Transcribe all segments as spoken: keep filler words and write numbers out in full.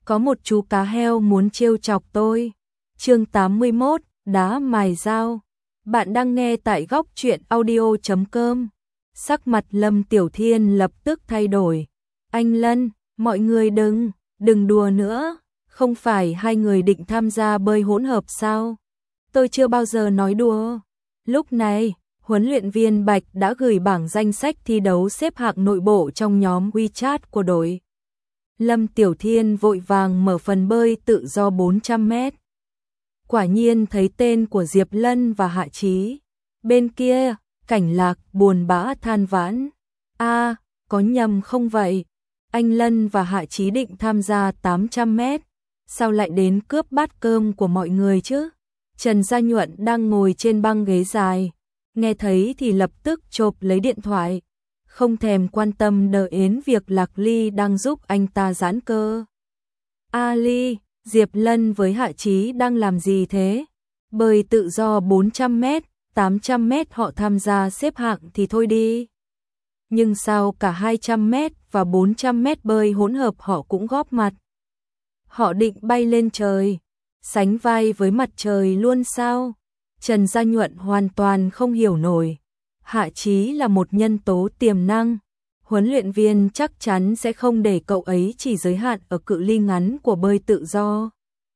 có một chú cá heo muốn trêu chọc tôi. Chương tám mươi mốt, đá mài dao. Bạn đang nghe tại góc truyện audio chấm com. Sắc mặt Lâm Tiểu Thiên lập tức thay đổi. Anh Lân, mọi người đừng, đừng đùa nữa. Không phải hai người định tham gia bơi hỗn hợp sao? Tôi chưa bao giờ nói đùa. Lúc này, huấn luyện viên Bạch đã gửi bảng danh sách thi đấu xếp hạng nội bộ trong nhóm WeChat của đội. Lâm Tiểu Thiên vội vàng mở phần bơi tự do bốn trăm mét. Quả nhiên thấy tên của Diệp Lân và Hạ Chí. Bên kia, Cảnh Lạc buồn bã than vãn. A, à, có nhầm không vậy? Anh Lân và Hạ Chí định tham gia tám trăm mét. Sao lại đến cướp bát cơm của mọi người chứ? Trần Gia Nhuận đang ngồi trên băng ghế dài. Nghe thấy thì lập tức chộp lấy điện thoại. Không thèm quan tâm đợi đến việc Lạc Ly đang giúp anh ta giãn cơ. A Ly, Diệp Lân với Hạ Chí đang làm gì thế? Bơi tự do bốn trăm mét, tám trăm mét họ tham gia xếp hạng thì thôi đi. Nhưng sao cả hai trăm mét và bốn trăm mét bơi hỗn hợp họ cũng góp mặt? Họ định bay lên trời, sánh vai với mặt trời luôn sao? Trần Gia Nhuận hoàn toàn không hiểu nổi. Hạ Chí là một nhân tố tiềm năng. Huấn luyện viên chắc chắn sẽ không để cậu ấy chỉ giới hạn ở cự ly ngắn của bơi tự do.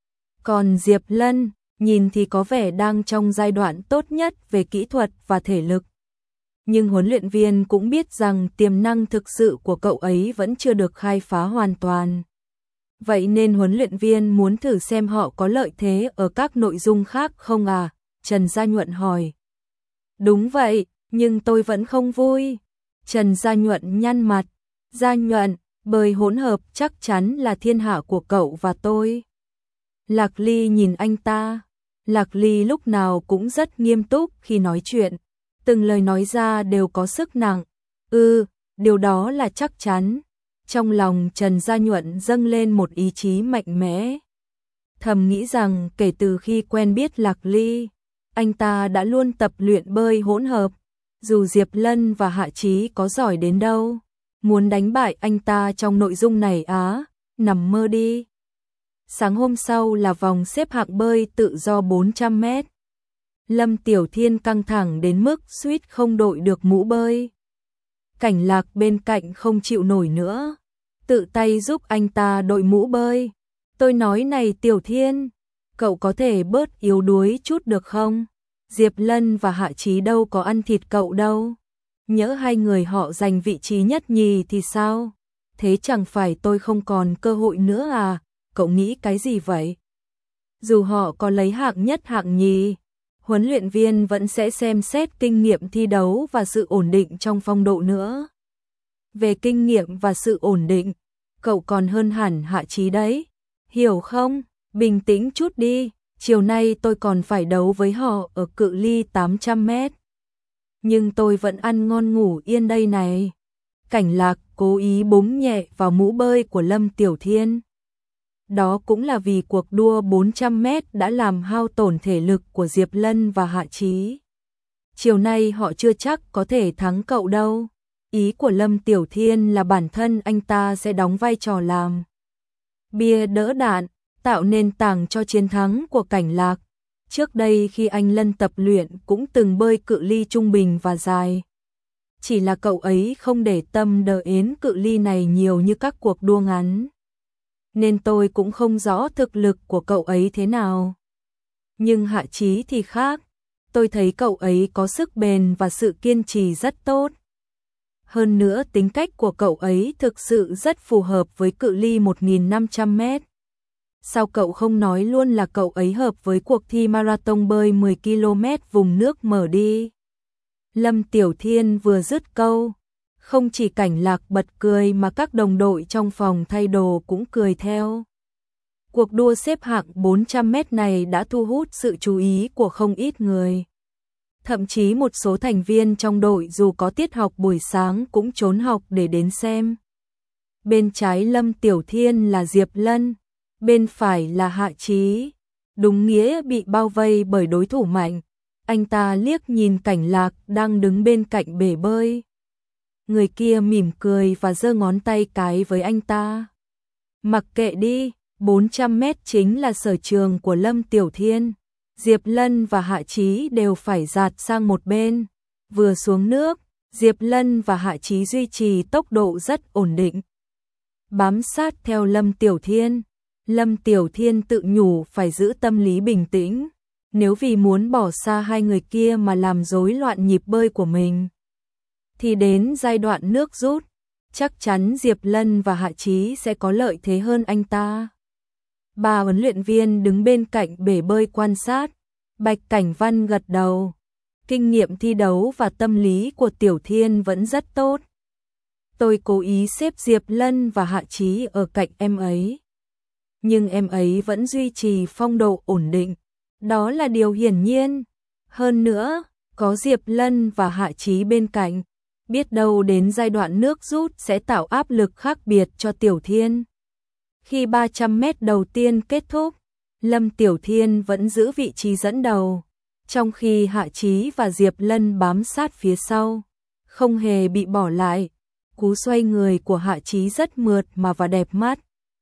Còn Diệp Lân, nhìn thì có vẻ đang trong giai đoạn tốt nhất về kỹ thuật và thể lực. Nhưng huấn luyện viên cũng biết rằng tiềm năng thực sự của cậu ấy vẫn chưa được khai phá hoàn toàn. Vậy nên huấn luyện viên muốn thử xem họ có lợi thế ở các nội dung khác không à? Trần Gia Nhuận hỏi. Đúng vậy, nhưng tôi vẫn không vui. Trần Gia Nhuận nhăn mặt. Gia Nhuận, bơi hỗn hợp chắc chắn là thiên hạ của cậu và tôi. Lạc Ly nhìn anh ta. Lạc Ly lúc nào cũng rất nghiêm túc khi nói chuyện. Từng lời nói ra đều có sức nặng. Ừ, điều đó là chắc chắn. Trong lòng Trần Gia Nhuận dâng lên một ý chí mạnh mẽ. Thầm nghĩ rằng kể từ khi quen biết Lạc Ly, anh ta đã luôn tập luyện bơi hỗn hợp. Dù Diệp Lân và Hạ Chí có giỏi đến đâu, muốn đánh bại anh ta trong nội dung này á, nằm mơ đi. Sáng hôm sau là vòng xếp hạng bơi tự do bốn trăm mét. Lâm Tiểu Thiên căng thẳng đến mức suýt không đội được mũ bơi. Cảnh Lạc bên cạnh không chịu nổi nữa, tự tay giúp anh ta đội mũ bơi. Tôi nói này Tiểu Thiên, cậu có thể bớt yếu đuối chút được không? Diệp Lân và Hạ Chí đâu có ăn thịt cậu đâu. Nhỡ hai người họ giành vị trí nhất nhì thì sao? Thế chẳng phải tôi không còn cơ hội nữa à? Cậu nghĩ cái gì vậy? Dù họ có lấy hạng nhất hạng nhì, huấn luyện viên vẫn sẽ xem xét kinh nghiệm thi đấu và sự ổn định trong phong độ nữa. Về kinh nghiệm và sự ổn định, cậu còn hơn hẳn Hạ Chí đấy. Hiểu không? Bình tĩnh chút đi. Chiều nay tôi còn phải đấu với họ ở cự ly tám trăm mét. Nhưng tôi vẫn ăn ngon ngủ yên đây này. Cảnh Lạc cố ý búng nhẹ vào mũ bơi của Lâm Tiểu Thiên. Đó cũng là vì cuộc đua bốn trăm mét đã làm hao tổn thể lực của Diệp Lân và Hạ Chí. Chiều nay họ chưa chắc có thể thắng cậu đâu. Ý của Lâm Tiểu Thiên là bản thân anh ta sẽ đóng vai trò làm bia đỡ đạn, tạo nền tảng cho chiến thắng của Cảnh Lạc. Trước đây khi anh Lân tập luyện cũng từng bơi cự ly trung bình và dài. Chỉ là cậu ấy không để tâm đỡ đến cự ly này nhiều như các cuộc đua ngắn. Nên tôi cũng không rõ thực lực của cậu ấy thế nào. Nhưng Hạ Chí thì khác. Tôi thấy cậu ấy có sức bền và sự kiên trì rất tốt. Hơn nữa tính cách của cậu ấy thực sự rất phù hợp với cự ly một nghìn năm trăm mét. Sao cậu không nói luôn là cậu ấy hợp với cuộc thi marathon bơi mười ki lô mét vùng nước mở đi? Lâm Tiểu Thiên vừa dứt câu, không chỉ Cảnh Lạc bật cười mà các đồng đội trong phòng thay đồ cũng cười theo. Cuộc đua xếp hạng bốn trăm mét này đã thu hút sự chú ý của không ít người. Thậm chí một số thành viên trong đội dù có tiết học buổi sáng cũng trốn học để đến xem. Bên trái Lâm Tiểu Thiên là Diệp Lân, bên phải là Hạ Chí. Đúng nghĩa bị bao vây bởi đối thủ mạnh. Anh ta liếc nhìn Cảnh Lạc đang đứng bên cạnh bể bơi. Người kia mỉm cười và giơ ngón tay cái với anh ta. Mặc kệ đi, bốn trăm mét chính là sở trường của Lâm Tiểu Thiên. Diệp Lân và Hạ Chí đều phải dạt sang một bên. Vừa xuống nước, Diệp Lân và Hạ Chí duy trì tốc độ rất ổn định, bám sát theo Lâm Tiểu Thiên. Lâm Tiểu Thiên tự nhủ phải giữ tâm lý bình tĩnh, nếu vì muốn bỏ xa hai người kia mà làm rối loạn nhịp bơi của mình, thì đến giai đoạn nước rút, chắc chắn Diệp Lân và Hạ Chí sẽ có lợi thế hơn anh ta. Ba huấn luyện viên đứng bên cạnh bể bơi quan sát. Bạch Cảnh Văn gật đầu. Kinh nghiệm thi đấu và tâm lý của Tiểu Thiên vẫn rất tốt. Tôi cố ý xếp Diệp Lân và Hạ Chí ở cạnh em ấy, nhưng em ấy vẫn duy trì phong độ ổn định. Đó là điều hiển nhiên. Hơn nữa, có Diệp Lân và Hạ Chí bên cạnh, biết đâu đến giai đoạn nước rút sẽ tạo áp lực khác biệt cho Tiểu Thiên. Khi ba trăm mét đầu tiên kết thúc, Lâm Tiểu Thiên vẫn giữ vị trí dẫn đầu, trong khi Hạ Chí và Diệp Lân bám sát phía sau, không hề bị bỏ lại. Cú xoay người của Hạ Chí rất mượt mà và đẹp mắt.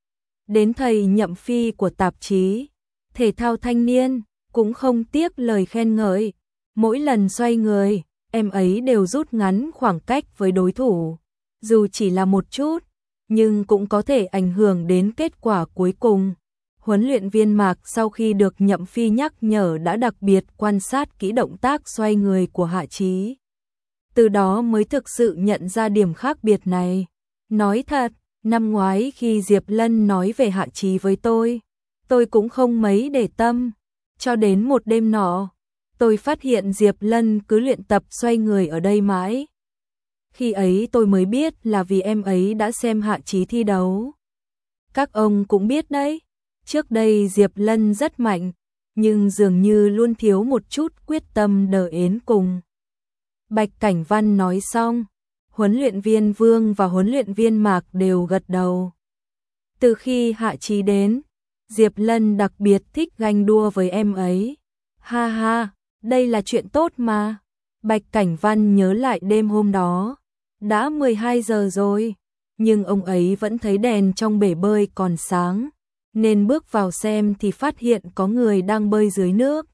Đến thầy Nhậm Phi của tạp chí Thể thao Thanh niên cũng không tiếc lời khen ngợi. Mỗi lần xoay người, em ấy đều rút ngắn khoảng cách với đối thủ, dù chỉ là một chút, nhưng cũng có thể ảnh hưởng đến kết quả cuối cùng. Huấn luyện viên Mạc sau khi được Nhậm Phi nhắc nhở đã đặc biệt quan sát kỹ động tác xoay người của Hạ Chí. Từ đó mới thực sự nhận ra điểm khác biệt này. Nói thật, năm ngoái khi Diệp Lân nói về Hạ Chí với tôi, tôi cũng không mấy để tâm. Cho đến một đêm nọ, tôi phát hiện Diệp Lân cứ luyện tập xoay người ở đây mãi. Khi ấy tôi mới biết là vì em ấy đã xem Hạ Chí thi đấu. Các ông cũng biết đấy, trước đây Diệp Lân rất mạnh, nhưng dường như luôn thiếu một chút quyết tâm đờ ến cùng. Bạch Cảnh Văn nói xong, huấn luyện viên Vương và huấn luyện viên Mạc đều gật đầu. Từ khi Hạ Chí đến, Diệp Lân đặc biệt thích ganh đua với em ấy. Ha ha, đây là chuyện tốt mà. Bạch Cảnh Văn nhớ lại đêm hôm đó. Đã mười hai giờ rồi, nhưng ông ấy vẫn thấy đèn trong bể bơi còn sáng, nên bước vào xem thì phát hiện có người đang bơi dưới nước.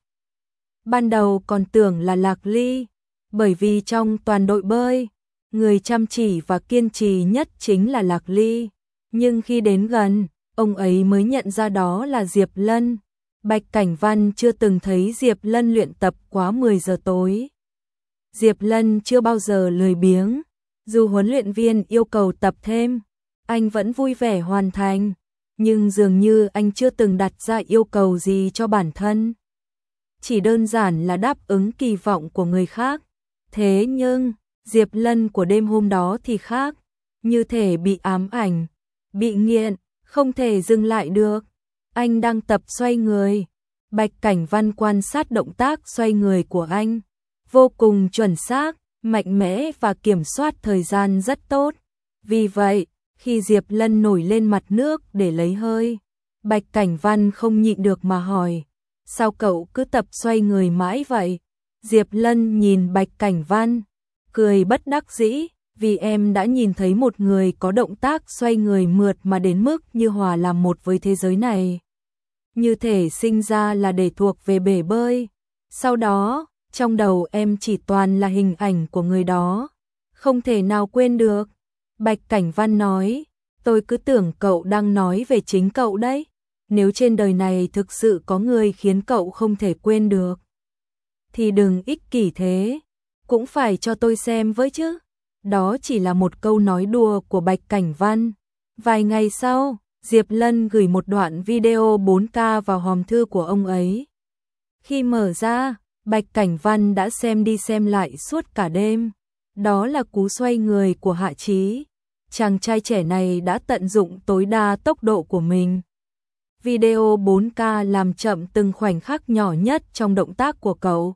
Ban đầu còn tưởng là Lạc Ly, bởi vì trong toàn đội bơi, người chăm chỉ và kiên trì nhất chính là Lạc Ly. Nhưng khi đến gần, ông ấy mới nhận ra đó là Diệp Lân. Bạch Cảnh Văn chưa từng thấy Diệp Lân luyện tập quá mười giờ tối. Diệp Lân chưa bao giờ lười biếng, dù huấn luyện viên yêu cầu tập thêm, anh vẫn vui vẻ hoàn thành, nhưng dường như anh chưa từng đặt ra yêu cầu gì cho bản thân. Chỉ đơn giản là đáp ứng kỳ vọng của người khác. Thế nhưng, Diệp Lân của đêm hôm đó thì khác, như thể bị ám ảnh, bị nghiện, không thể dừng lại được. Anh đang tập xoay người. Bạch Cảnh Văn quan sát động tác xoay người của anh, vô cùng chuẩn xác, mạnh mẽ và kiểm soát thời gian rất tốt. Vì vậy, khi Diệp Lân nổi lên mặt nước để lấy hơi, Bạch Cảnh Văn không nhịn được mà hỏi, sao cậu cứ tập xoay người mãi vậy? Diệp Lân nhìn Bạch Cảnh Văn, cười bất đắc dĩ, vì em đã nhìn thấy một người có động tác xoay người mượt mà đến mức như hòa làm một với thế giới này. Như thể sinh ra là để thuộc về bể bơi. Sau đó, trong đầu em chỉ toàn là hình ảnh của người đó, không thể nào quên được. Bạch Cảnh Văn nói, tôi cứ tưởng cậu đang nói về chính cậu đấy. Nếu trên đời này thực sự có người khiến cậu không thể quên được, thì đừng ích kỷ thế, cũng phải cho tôi xem với chứ. Đó chỉ là một câu nói đùa của Bạch Cảnh Văn. Vài ngày sau, Diệp Lân gửi một đoạn video bốn K vào hòm thư của ông ấy. Khi mở ra, Bạch Cảnh Văn đã xem đi xem lại suốt cả đêm. Đó là cú xoay người của Hạ Chí. Chàng trai trẻ này đã tận dụng tối đa tốc độ của mình. Video bốn K làm chậm từng khoảnh khắc nhỏ nhất trong động tác của cậu,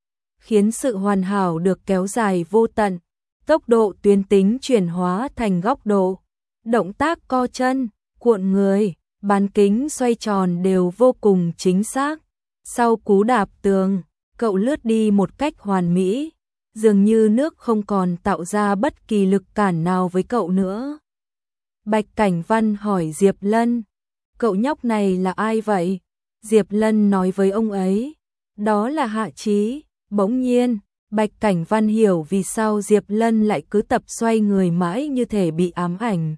khiến sự hoàn hảo được kéo dài vô tận. Tốc độ tuyến tính chuyển hóa thành góc độ, động tác co chân, cuộn người, bán kính xoay tròn đều vô cùng chính xác. Sau cú đạp tường, cậu lướt đi một cách hoàn mỹ, dường như nước không còn tạo ra bất kỳ lực cản nào với cậu nữa. Bạch Cảnh Văn hỏi Diệp Lân, cậu nhóc này là ai vậy? Diệp Lân nói với ông ấy. Đó là Hạ Chí. Bỗng nhiên, Bạch Cảnh Văn hiểu vì sao Diệp Lân lại cứ tập xoay người mãi như thể bị ám ảnh.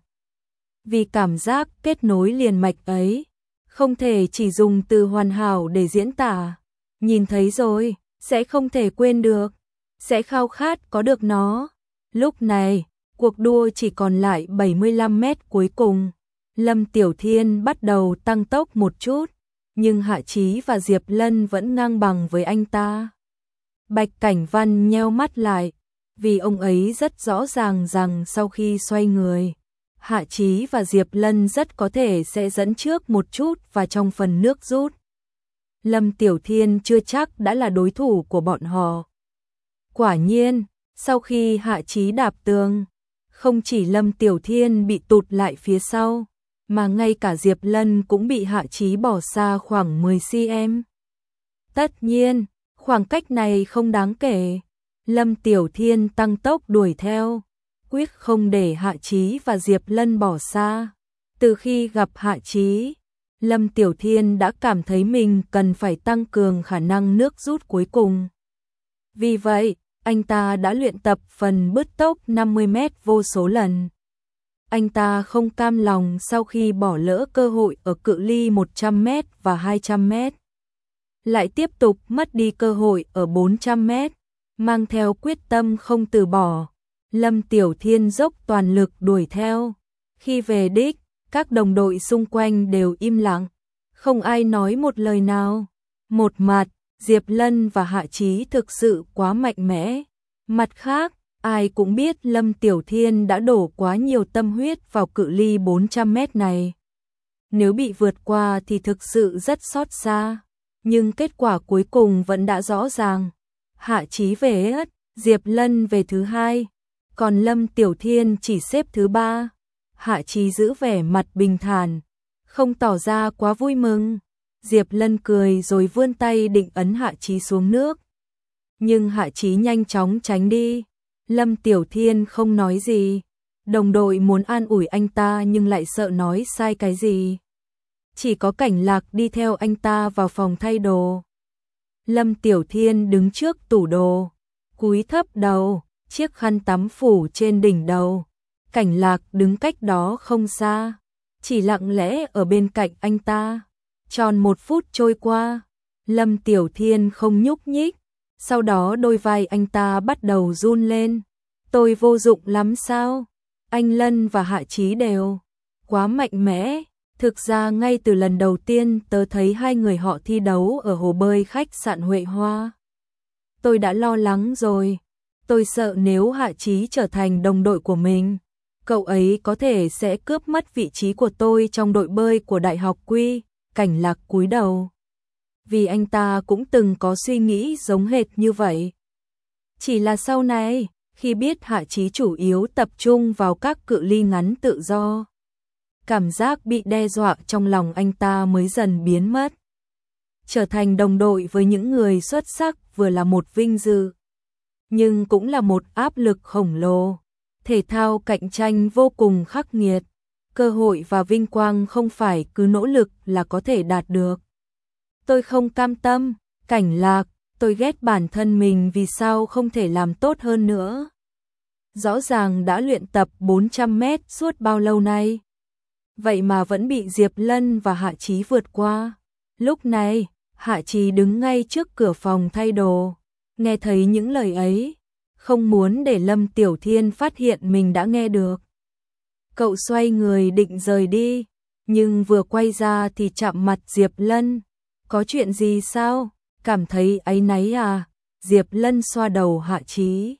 Vì cảm giác kết nối liền mạch ấy, không thể chỉ dùng từ hoàn hảo để diễn tả. Nhìn thấy rồi, sẽ không thể quên được, sẽ khao khát có được nó. Lúc này, cuộc đua chỉ còn lại bảy mươi lăm mét cuối cùng. Lâm Tiểu Thiên bắt đầu tăng tốc một chút, nhưng Hạ Chí và Diệp Lân vẫn ngang bằng với anh ta. Bạch Cảnh Văn nheo mắt lại, vì ông ấy rất rõ ràng rằng sau khi xoay người, Hạ Chí và Diệp Lân rất có thể sẽ dẫn trước một chút và trong phần nước rút. Lâm Tiểu Thiên chưa chắc đã là đối thủ của bọn họ. Quả nhiên, sau khi Hạ Chí đạp tường, không chỉ Lâm Tiểu Thiên bị tụt lại phía sau, mà ngay cả Diệp Lân cũng bị Hạ Chí bỏ xa khoảng mười xăng-ti-mét. Tất nhiên, khoảng cách này không đáng kể. Lâm Tiểu Thiên tăng tốc đuổi theo, quyết không để Hạ Chí và Diệp Lân bỏ xa. Từ khi gặp Hạ Chí, Lâm Tiểu Thiên đã cảm thấy mình cần phải tăng cường khả năng nước rút cuối cùng. Vì vậy, anh ta đã luyện tập phần bứt tốc năm mươi mét vô số lần. Anh ta không cam lòng sau khi bỏ lỡ cơ hội ở cự ly một trăm mét và hai trăm mét. Lại tiếp tục mất đi cơ hội ở bốn trăm mét, mang theo quyết tâm không từ bỏ. Lâm Tiểu Thiên dốc toàn lực đuổi theo. Khi về đích, các đồng đội xung quanh đều im lặng, không ai nói một lời nào. Một mặt, Diệp Lân và Hạ Chí thực sự quá mạnh mẽ. Mặt khác, ai cũng biết Lâm Tiểu Thiên đã đổ quá nhiều tâm huyết vào cự ly bốn trăm mét này. Nếu bị vượt qua thì thực sự rất xót xa. Nhưng kết quả cuối cùng vẫn đã rõ ràng. Hạ Chí về ất, Diệp Lân về thứ hai, còn Lâm Tiểu Thiên chỉ xếp thứ ba. Hạ Chí giữ vẻ mặt bình thản, không tỏ ra quá vui mừng. Diệp Lân cười rồi vươn tay định ấn Hạ Chí xuống nước. Nhưng Hạ Chí nhanh chóng tránh đi. Lâm Tiểu Thiên không nói gì. Đồng đội muốn an ủi anh ta nhưng lại sợ nói sai cái gì. Chỉ có Cảnh Lạc đi theo anh ta vào phòng thay đồ. Lâm Tiểu Thiên đứng trước tủ đồ, cúi thấp đầu, chiếc khăn tắm phủ trên đỉnh đầu. Cảnh Lạc đứng cách đó không xa, chỉ lặng lẽ ở bên cạnh anh ta. Tròn một phút trôi qua, Lâm Tiểu Thiên không nhúc nhích, sau đó đôi vai anh ta bắt đầu run lên. Tôi vô dụng lắm sao? Anh Lân và Hạ Chí đều quá mạnh mẽ. Thực ra ngay từ lần đầu tiên tớ thấy hai người họ thi đấu ở hồ bơi khách sạn Huệ Hoa, tôi đã lo lắng rồi. Tôi sợ nếu Hạ Chí trở thành đồng đội của mình, cậu ấy có thể sẽ cướp mất vị trí của tôi trong đội bơi của Đại học Quy. Cảnh Lạc cúi đầu, vì anh ta cũng từng có suy nghĩ giống hệt như vậy. Chỉ là sau này, khi biết Hạ Chí chủ yếu tập trung vào các cự ly ngắn tự do, cảm giác bị đe dọa trong lòng anh ta mới dần biến mất. Trở thành đồng đội với những người xuất sắc vừa là một vinh dự, nhưng cũng là một áp lực khổng lồ. Thể thao cạnh tranh vô cùng khắc nghiệt, cơ hội và vinh quang không phải cứ nỗ lực là có thể đạt được. Tôi không cam tâm, Cảnh Lạc, tôi ghét bản thân mình vì sao không thể làm tốt hơn nữa. Rõ ràng đã luyện tập bốn trăm mét suốt bao lâu nay, vậy mà vẫn bị Diệp Lân và Hạ Chí vượt qua. Lúc này, Hạ Chí đứng ngay trước cửa phòng thay đồ, nghe thấy những lời ấy, không muốn để Lâm Tiểu Thiên phát hiện mình đã nghe được. Cậu xoay người định rời đi, nhưng vừa quay ra thì chạm mặt Diệp Lân. Có chuyện gì sao? Cảm thấy áy náy à? Diệp Lân xoa đầu Hạ Chí.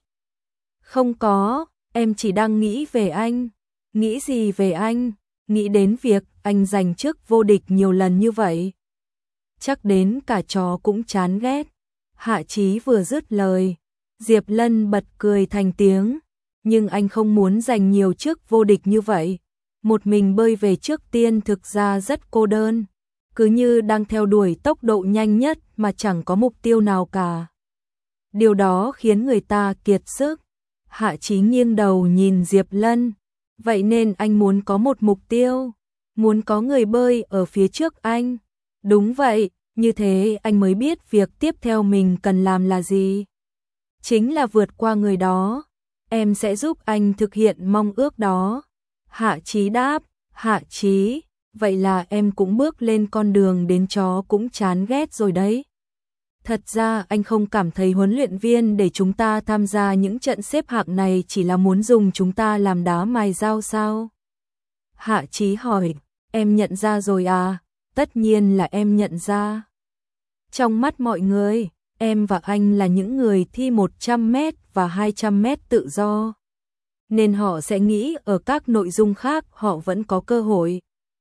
Không có, em chỉ đang nghĩ về anh. Nghĩ gì về anh? Nghĩ đến việc anh giành chức vô địch nhiều lần như vậy. Chắc đến cả chó cũng chán ghét. Hạ Chí vừa dứt lời, Diệp Lân bật cười thành tiếng. Nhưng anh không muốn giành nhiều chức vô địch như vậy. Một mình bơi về trước tiên thực ra rất cô đơn. Cứ như đang theo đuổi tốc độ nhanh nhất mà chẳng có mục tiêu nào cả. Điều đó khiến người ta kiệt sức. Hạ Chí nghiêng đầu nhìn Diệp Lân. Vậy nên anh muốn có một mục tiêu. Muốn có người bơi ở phía trước anh. Đúng vậy, như thế anh mới biết việc tiếp theo mình cần làm là gì. Chính là vượt qua người đó. Em sẽ giúp anh thực hiện mong ước đó. Hạ Chí đáp, Hạ Chí, vậy là em cũng bước lên con đường đến chó cũng chán ghét rồi đấy. Thật ra anh không cảm thấy huấn luyện viên để chúng ta tham gia những trận xếp hạng này chỉ là muốn dùng chúng ta làm đá mài dao sao? Hạ Chí hỏi, em nhận ra rồi à? Tất nhiên là em nhận ra. Trong mắt mọi người, em và anh là những người thi một trăm mét và hai trăm mét tự do. Nên họ sẽ nghĩ ở các nội dung khác họ vẫn có cơ hội.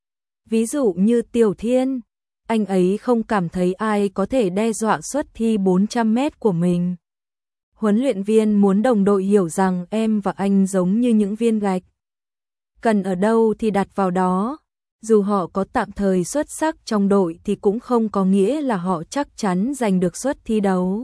Ví dụ như Tiểu Thiên, anh ấy không cảm thấy ai có thể đe dọa suất thi bốn trăm mét của mình. Huấn luyện viên muốn đồng đội hiểu rằng em và anh giống như những viên gạch. Cần ở đâu thì đặt vào đó. Dù họ có tạm thời xuất sắc trong đội thì cũng không có nghĩa là họ chắc chắn giành được suất thi đấu.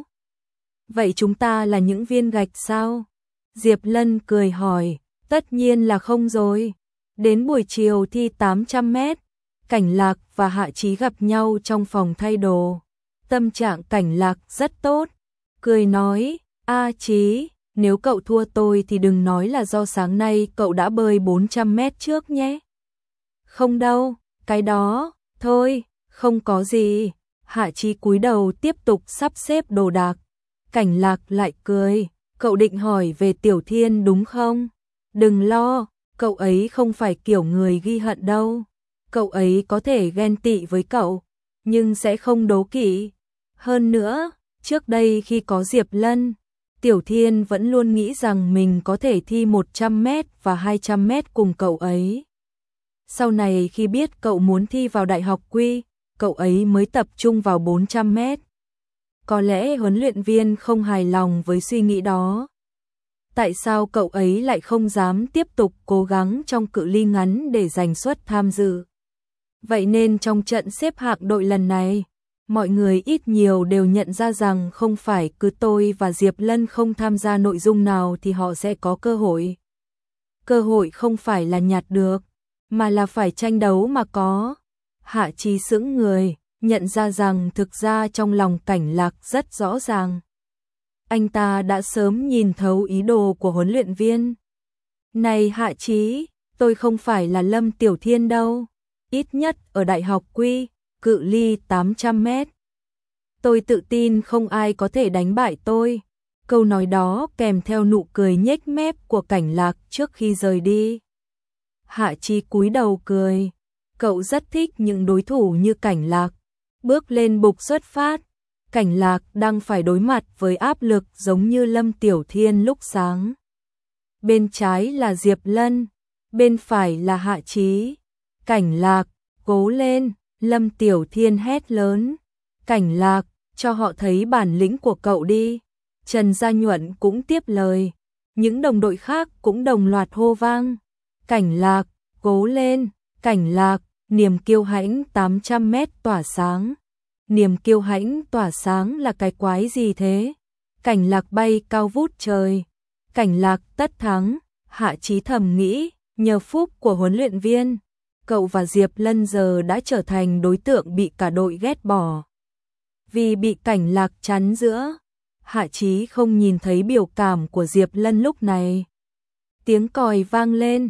Vậy chúng ta là những viên gạch sao? Diệp Lân cười hỏi, tất nhiên là không rồi. Đến buổi chiều thi tám trăm mét, Cảnh Lạc và Hạ Chí gặp nhau trong phòng thay đồ. Tâm trạng Cảnh Lạc rất tốt. Cười nói, A Chí, nếu cậu thua tôi thì đừng nói là do sáng nay cậu đã bơi bốn trăm mét trước nhé. Không đâu, cái đó, thôi, không có gì. Hạ Chí cúi đầu tiếp tục sắp xếp đồ đạc. Cảnh Lạc lại cười, cậu định hỏi về Tiểu Thiên đúng không? Đừng lo, cậu ấy không phải kiểu người ghi hận đâu. Cậu ấy có thể ghen tị với cậu, nhưng sẽ không đố kỵ. Hơn nữa, trước đây khi có Diệp Lân, Tiểu Thiên vẫn luôn nghĩ rằng mình có thể thi một trăm mét và hai trăm mét cùng cậu ấy. Sau này khi biết cậu muốn thi vào Đại học Quy, cậu ấy mới tập trung vào bốn trăm mét. Có lẽ huấn luyện viên không hài lòng với suy nghĩ đó. Tại sao cậu ấy lại không dám tiếp tục cố gắng trong cự ly ngắn để giành suất tham dự? Vậy nên trong trận xếp hạng đội lần này, mọi người ít nhiều đều nhận ra rằng không phải cứ tôi và Diệp Lân không tham gia nội dung nào thì họ sẽ có cơ hội. Cơ hội không phải là nhặt được, mà là phải tranh đấu mà có. Hạ Chí sững người, nhận ra rằng thực ra trong lòng Cảnh Lạc rất rõ ràng. Anh ta đã sớm nhìn thấu ý đồ của huấn luyện viên. Này Hạ Chí, tôi không phải là Lâm Tiểu Thiên đâu. Ít nhất ở Đại học Quy, cự ly tám trăm mét. Tôi tự tin không ai có thể đánh bại tôi. Câu nói đó kèm theo nụ cười nhếch mép của Cảnh Lạc trước khi rời đi. Hạ Chí cúi đầu cười. Cậu rất thích những đối thủ như Cảnh Lạc. Bước lên bục xuất phát, Cảnh Lạc đang phải đối mặt với áp lực giống như Lâm Tiểu Thiên lúc sáng. Bên trái là Diệp Lân, bên phải là Hạ Chí. Cảnh Lạc, cố lên, Lâm Tiểu Thiên hét lớn. Cảnh Lạc, cho họ thấy bản lĩnh của cậu đi. Trần Gia Nhuận cũng tiếp lời. Những đồng đội khác cũng đồng loạt hô vang. Cảnh Lạc, cố lên, Cảnh Lạc, niềm kiêu hãnh tám trăm mét tỏa sáng. Niềm kiêu hãnh tỏa sáng là cái quái gì thế? Cảnh Lạc bay cao vút trời. Cảnh Lạc tất thắng, Hạ Chí thầm nghĩ, nhờ phúc của huấn luyện viên, cậu và Diệp Lân giờ đã trở thành đối tượng bị cả đội ghét bỏ. Vì bị Cảnh Lạc chắn giữa, Hạ Chí không nhìn thấy biểu cảm của Diệp Lân lúc này. Tiếng còi vang lên,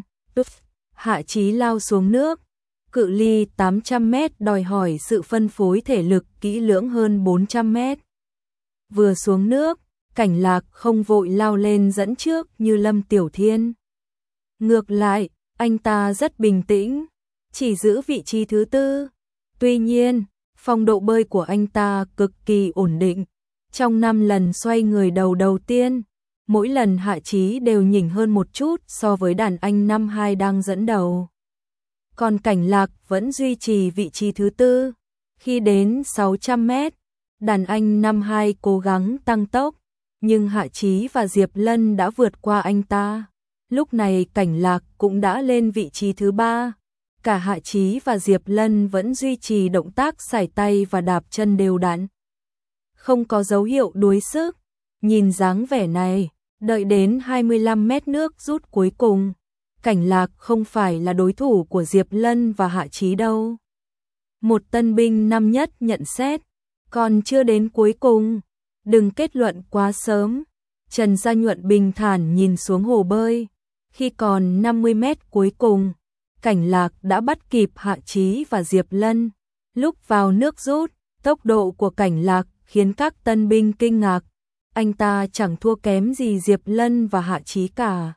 Hạ Chí lao xuống nước. Cự ly tám trăm mét đòi hỏi sự phân phối thể lực kỹ lưỡng hơn bốn trăm mét. Vừa xuống nước, Cảnh Lạc không vội lao lên dẫn trước như Lâm Tiểu Thiên. Ngược lại, anh ta rất bình tĩnh, chỉ giữ vị trí thứ tư. Tuy nhiên, phong độ bơi của anh ta cực kỳ ổn định. Trong năm lần xoay người đầu đầu tiên, mỗi lần Hạ Chí đều nhỉnh hơn một chút so với đàn anh năm hai đang dẫn đầu. Còn Cảnh Lạc vẫn duy trì vị trí thứ tư. Khi đến sáu trăm mét, đàn anh năm hai cố gắng tăng tốc, nhưng Hạ Chí và Diệp Lân đã vượt qua anh ta. Lúc này Cảnh Lạc cũng đã lên vị trí thứ ba. Cả Hạ Chí và Diệp Lân vẫn duy trì động tác sải tay và đạp chân đều đặn. Không có dấu hiệu đuối sức. Nhìn dáng vẻ này, đợi đến hai mươi lăm mét nước rút cuối cùng, Cảnh Lạc không phải là đối thủ của Diệp Lân và Hạ Chí đâu. Một tân binh năm nhất nhận xét, còn chưa đến cuối cùng, đừng kết luận quá sớm. Trần Gia Nhuận bình thản nhìn xuống hồ bơi, khi còn năm mươi mét cuối cùng, Cảnh Lạc đã bắt kịp Hạ Chí và Diệp Lân. Lúc vào nước rút, tốc độ của Cảnh Lạc khiến các tân binh kinh ngạc, anh ta chẳng thua kém gì Diệp Lân và Hạ Chí cả.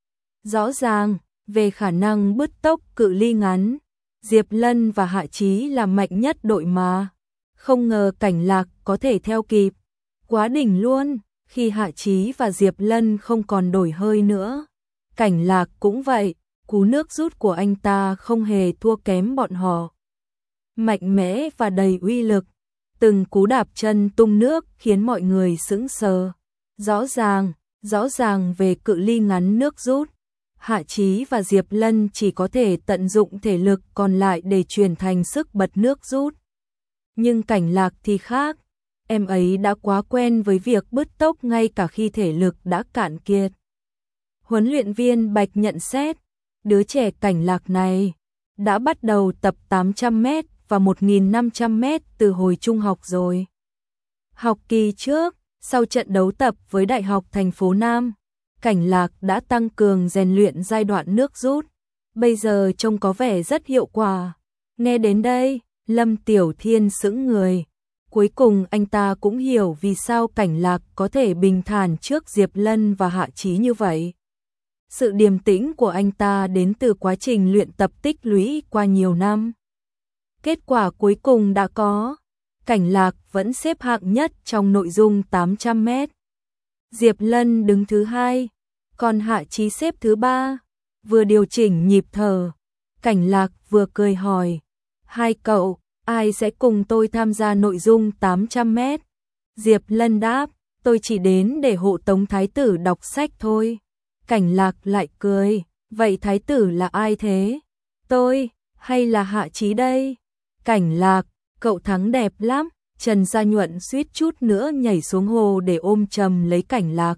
Rõ ràng, về khả năng bứt tốc cự ly ngắn, Diệp Lân và Hạ Chí là mạnh nhất đội mà. Không ngờ Cảnh Lạc có thể theo kịp. Quá đỉnh luôn, khi Hạ Chí và Diệp Lân không còn đổi hơi nữa. Cảnh Lạc cũng vậy, cú nước rút của anh ta không hề thua kém bọn họ. Mạnh mẽ và đầy uy lực, từng cú đạp chân tung nước khiến mọi người sững sờ. Rõ ràng, rõ ràng về cự ly ngắn nước rút, Hạ Chí và Diệp Lân chỉ có thể tận dụng thể lực còn lại để truyền thành sức bật nước rút. Nhưng Cảnh Lạc thì khác, em ấy đã quá quen với việc bứt tốc ngay cả khi thể lực đã cạn kiệt. Huấn luyện viên Bạch nhận xét, đứa trẻ Cảnh Lạc này đã bắt đầu tập tám trăm mét và một nghìn năm trăm mét từ hồi trung học rồi. Học kỳ trước, sau trận đấu tập với Đại học thành phố Nam, Cảnh Lạc đã tăng cường rèn luyện giai đoạn nước rút. Bây giờ trông có vẻ rất hiệu quả. Nghe đến đây, Lâm Tiểu Thiên sững người. Cuối cùng anh ta cũng hiểu vì sao Cảnh Lạc có thể bình thản trước Diệp Lân và Hạ Chí như vậy. Sự điềm tĩnh của anh ta đến từ quá trình luyện tập tích lũy qua nhiều năm. Kết quả cuối cùng đã có. Cảnh Lạc vẫn xếp hạng nhất trong nội dung tám trăm mét. Diệp Lân đứng thứ hai, còn Hạ Chí xếp thứ ba. Vừa điều chỉnh nhịp thở, Cảnh Lạc vừa cười hỏi, hai cậu, ai sẽ cùng tôi tham gia nội dung tám trăm mét? Diệp Lân đáp, tôi chỉ đến để hộ tống thái tử đọc sách thôi. Cảnh Lạc lại cười, vậy thái tử là ai thế? Tôi, hay là Hạ Chí đây? Cảnh Lạc, cậu thắng đẹp lắm. Trần Gia Nhuận suýt chút nữa nhảy xuống hồ để ôm chầm lấy Cảnh Lạc.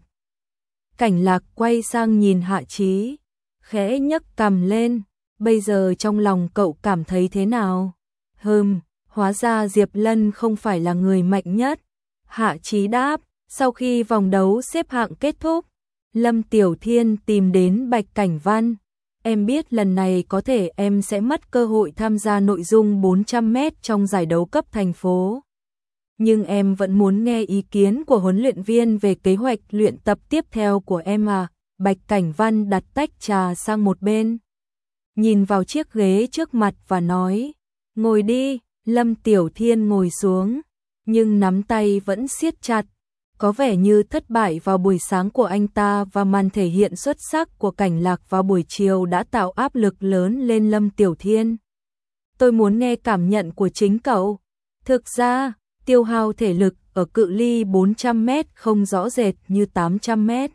Cảnh Lạc quay sang nhìn Hạ Chí, khẽ nhấc cằm lên, bây giờ trong lòng cậu cảm thấy thế nào? Hừm, hóa ra Diệp Lân không phải là người mạnh nhất. Hạ Chí đáp, sau khi vòng đấu xếp hạng kết thúc, Lâm Tiểu Thiên tìm đến Bạch Cảnh Văn. Em biết lần này có thể em sẽ mất cơ hội tham gia nội dung bốn trăm mét trong giải đấu cấp thành phố. Nhưng em vẫn muốn nghe ý kiến của huấn luyện viên về kế hoạch luyện tập tiếp theo của em à. Bạch Cảnh Văn đặt tách trà sang một bên, nhìn vào chiếc ghế trước mặt và nói, ngồi đi. Lâm Tiểu Thiên ngồi xuống, nhưng nắm tay vẫn siết chặt. Có vẻ như thất bại vào buổi sáng của anh ta và màn thể hiện xuất sắc của Cảnh Lạc vào buổi chiều đã tạo áp lực lớn lên Lâm Tiểu Thiên. Tôi muốn nghe cảm nhận của chính cậu. Thực ra, tiêu hao thể lực ở cự ly bốn trăm mét không rõ rệt như tám trăm mét.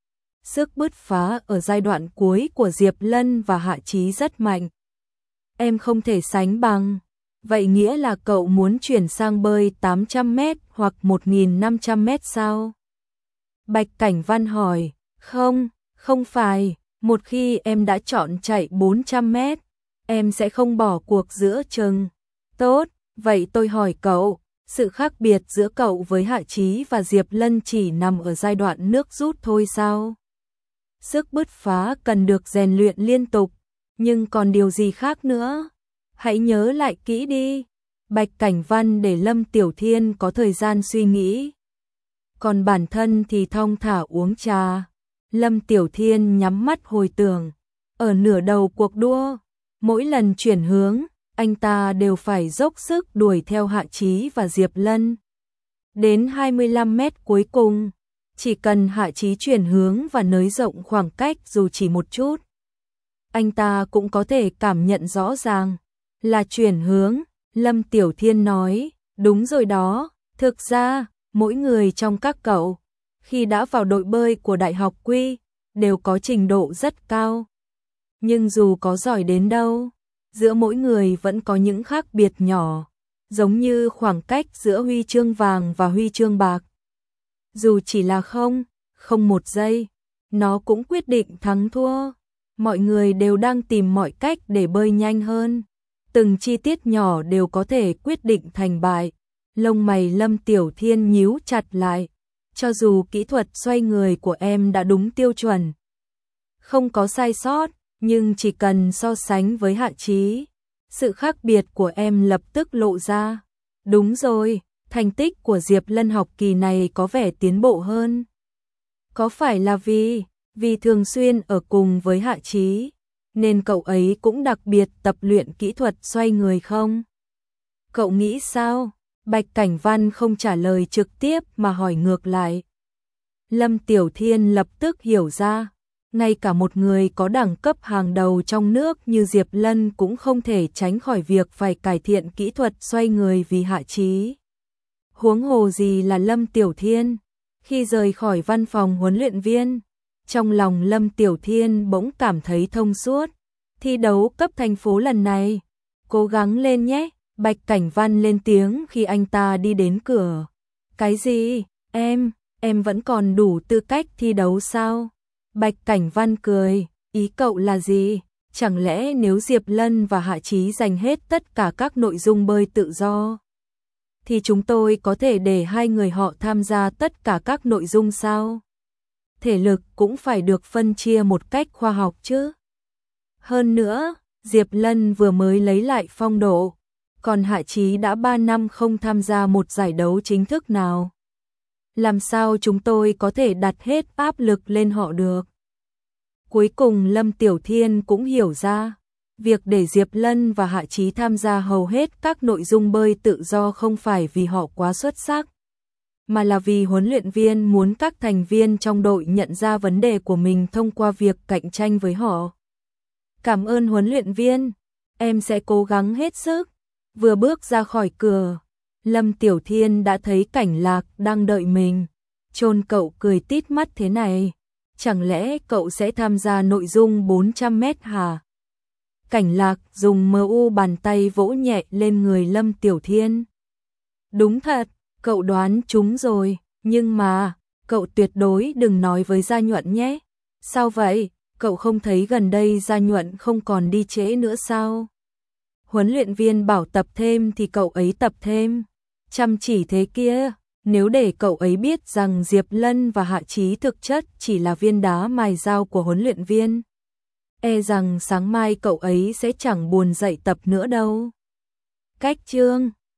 Sức bứt phá ở giai đoạn cuối của Diệp Lân và Hạ Chí rất mạnh. Em không thể sánh bằng. Vậy nghĩa là cậu muốn chuyển sang bơi tám trăm mét hoặc một nghìn năm trăm mét sao? Bạch Cảnh Văn hỏi, không, không phải, một khi em đã chọn chạy bốn trăm mét, em sẽ không bỏ cuộc giữa chừng. Tốt, vậy tôi hỏi cậu, sự khác biệt giữa cậu với Hạ Chí và Diệp Lân chỉ nằm ở giai đoạn nước rút thôi sao? Sức bứt phá cần được rèn luyện liên tục, nhưng còn điều gì khác nữa? Hãy nhớ lại kỹ đi. Bạch Cảnh Văn để Lâm Tiểu Thiên có thời gian suy nghĩ. Còn bản thân thì thong thả uống trà. Lâm Tiểu Thiên nhắm mắt hồi tưởng. Ở nửa đầu cuộc đua, mỗi lần chuyển hướng, anh ta đều phải dốc sức đuổi theo Hạ Chí và Diệp Lân. Đến hai mươi lăm mét cuối cùng, chỉ cần Hạ Chí chuyển hướng và nới rộng khoảng cách dù chỉ một chút, anh ta cũng có thể cảm nhận rõ ràng là chuyển hướng. Lâm Tiểu Thiên nói, đúng rồi đó, thực ra, mỗi người trong các cậu, khi đã vào đội bơi của Đại học Quy, đều có trình độ rất cao. Nhưng dù có giỏi đến đâu, giữa mỗi người vẫn có những khác biệt nhỏ, giống như khoảng cách giữa huy chương vàng và huy chương bạc. Dù chỉ là không, không một giây, nó cũng quyết định thắng thua. Mọi người đều đang tìm mọi cách để bơi nhanh hơn. Từng chi tiết nhỏ đều có thể quyết định thành bại. Lông mày Lâm Tiểu Thiên nhíu chặt lại. Cho dù kỹ thuật xoay người của em đã đúng tiêu chuẩn, không có sai sót, nhưng chỉ cần so sánh với Hạ Chí, sự khác biệt của em lập tức lộ ra. Đúng rồi, thành tích của Diệp Lân học kỳ này có vẻ tiến bộ hơn. Có phải là vì, vì thường xuyên ở cùng với Hạ Chí, nên cậu ấy cũng đặc biệt tập luyện kỹ thuật xoay người không? Cậu nghĩ sao? Bạch Cảnh Văn không trả lời trực tiếp mà hỏi ngược lại. Lâm Tiểu Thiên lập tức hiểu ra, ngay cả một người có đẳng cấp hàng đầu trong nước như Diệp Lân cũng không thể tránh khỏi việc phải cải thiện kỹ thuật xoay người vì Hạ Chí. Huống hồ gì là Lâm Tiểu Thiên. Khi rời khỏi văn phòng huấn luyện viên, trong lòng Lâm Tiểu Thiên bỗng cảm thấy thông suốt. Thi đấu cấp thành phố lần này, cố gắng lên nhé. Bạch Cảnh Văn lên tiếng khi anh ta đi đến cửa. Cái gì? Em, em vẫn còn đủ tư cách thi đấu sao? Bạch Cảnh Văn cười, ý cậu là gì? Chẳng lẽ nếu Diệp Lân và Hạ Chí giành hết tất cả các nội dung bơi tự do, thì chúng tôi có thể để hai người họ tham gia tất cả các nội dung sao? Thể lực cũng phải được phân chia một cách khoa học chứ. Hơn nữa, Diệp Lân vừa mới lấy lại phong độ, còn Hạ Chí đã ba năm không tham gia một giải đấu chính thức nào. Làm sao chúng tôi có thể đặt hết áp lực lên họ được? Cuối cùng Lâm Tiểu Thiên cũng hiểu ra, việc để Diệp Lân và Hạ Chí tham gia hầu hết các nội dung bơi tự do không phải vì họ quá xuất sắc, mà là vì huấn luyện viên muốn các thành viên trong đội nhận ra vấn đề của mình thông qua việc cạnh tranh với họ. Cảm ơn huấn luyện viên, em sẽ cố gắng hết sức. Vừa bước ra khỏi cửa, Lâm Tiểu Thiên đã thấy Cảnh Lạc đang đợi mình. Chôn cậu cười tít mắt thế này, chẳng lẽ cậu sẽ tham gia nội dung bốn trăm mét hả? Cảnh Lạc dùng mờ u bàn tay vỗ nhẹ lên người Lâm Tiểu Thiên. Đúng thật, cậu đoán trúng rồi, nhưng mà, cậu tuyệt đối đừng nói với Gia Nhuận nhé. Sao vậy, cậu không thấy gần đây Gia Nhuận không còn đi trễ nữa sao? Huấn luyện viên bảo tập thêm thì cậu ấy tập thêm. Chăm chỉ thế kia, nếu để cậu ấy biết rằng Diệp Lân và Hạ Chí thực chất chỉ là viên đá mài dao của huấn luyện viên, e rằng sáng mai cậu ấy sẽ chẳng buồn dậy tập nữa đâu. Cách chương